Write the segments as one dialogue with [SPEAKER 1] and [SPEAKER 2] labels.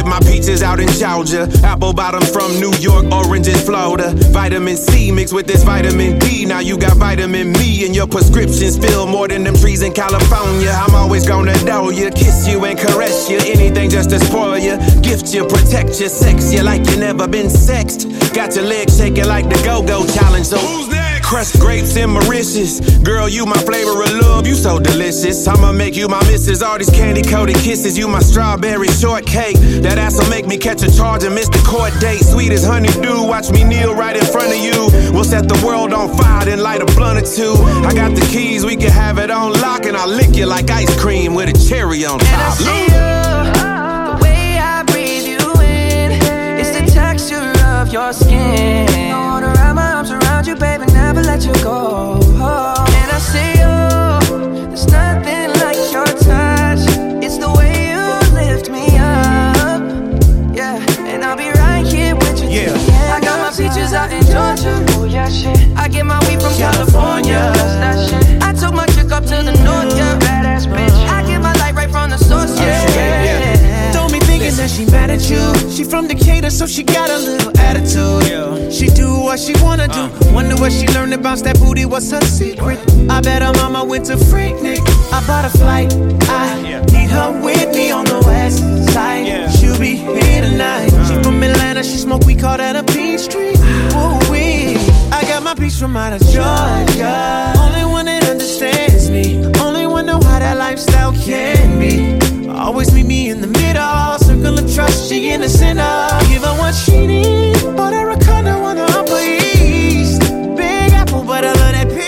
[SPEAKER 1] get my peaches out in Georgia, apple bottoms from New York, oranges Florida. Vitamin C mixed with this vitamin D. Now you got vitamin me and your prescriptions fill more than them trees in California. I'm always gonna know you, kiss you and caress you. Anything just to spoil you, gift you, protect you, sex you like you never been sexed. Got your legs shaking like the Go-Go Challenge. So who's next? Crushed grapes and Mauritius. Girl, you my flavor of love, you so delicious. I'ma make you my missus. All these candy-coated kisses, you my strawberry shortcake. That ass'll make me catch a charge and miss the court date. Sweet as honeydew, watch me kneel right in front of you. We'll set the world on fire, then light a blunt or two. I got the keys, we can have it on lock, and I'll lick you like ice cream with a cherry on top.
[SPEAKER 2] And I see you, the way I breathe you in, it's the texture of your skin. I wanna wrap my arms around you, baby, never let you go. And I see you, there's nothing like your touch. It's the way you lift me up, yeah. And I'll be right here with you. Yeah. I got my peaches out in Georgia. Oh yeah, shit. I get my weed from California. That's that shit. I took my chick up to the north, yeah. Badass bitch. I get my light right from the source, yeah.
[SPEAKER 3] Don't be thinking that she mad at you. She from Decatur, so she got a little attitude. Yeah. She do what she wanna do. Wonder what she learned to bounce that booty. What's her secret? I bet her mama went to Freaknik. I bought a flight. I need her with me on the west side. She'll be here tonight. She from Atlanta, she smoke, we call that a Peachtree. Ooh-wee. I got my peace from out of Georgia. Only one that understands me. Only one know how that lifestyle can be. Always meet me in the middle. Circle of trust, she in the center. Give her what she needs. Bought her a condo on the Upper East. Big apple, but I love that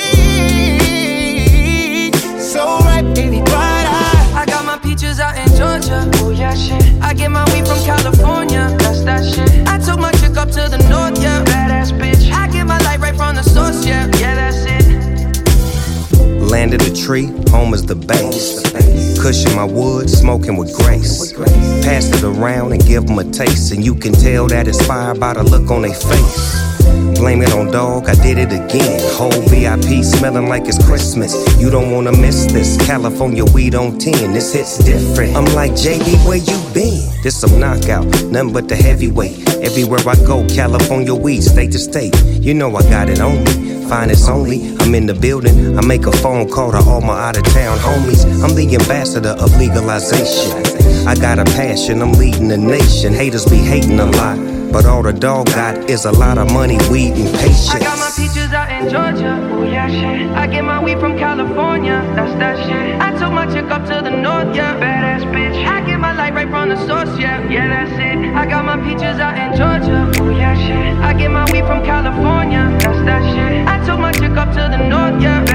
[SPEAKER 3] peach. So ripe, baby, bright eye.
[SPEAKER 2] I got my peaches out in Georgia. Oh yeah, shit. I get my weed from California. That's that shit. I took my chick up to the north, yeah. Badass bitch. I get my light right from the source, yeah. Yeah, that's it.
[SPEAKER 4] Land of the tree, home is the base. Cushion my wood, smoking with grace. Pass it around and give them a taste, and you can tell that it's fired by the look on their face. Blame it on dog, I did it again. Whole VIP smelling like it's Christmas. You don't wanna miss this. California weed on 10, this hit's different. I'm like, JB, where you been? This some knockout, nothing but the heavyweight. Everywhere I go, California weed, state to state. You know I got it on me. Finest only, I'm in the building. I make a phone call to all my out-of-town homies. I'm the ambassador of legalization. I got a passion, I'm leading the nation. Haters be hating a lot, but all the dog got is a lot of money, weed, and patience.
[SPEAKER 2] I got my peaches out in Georgia. Oh yeah, shit. I get my weed from California. That's that shit. I took my chick up to the north, yeah. Badass bitch. I get my light right from the source, yeah. Yeah, that's it. I got my peaches out in Georgia. Oh yeah, shit. I get my weed from California. That's that shit. I took my chick up to the north, yeah.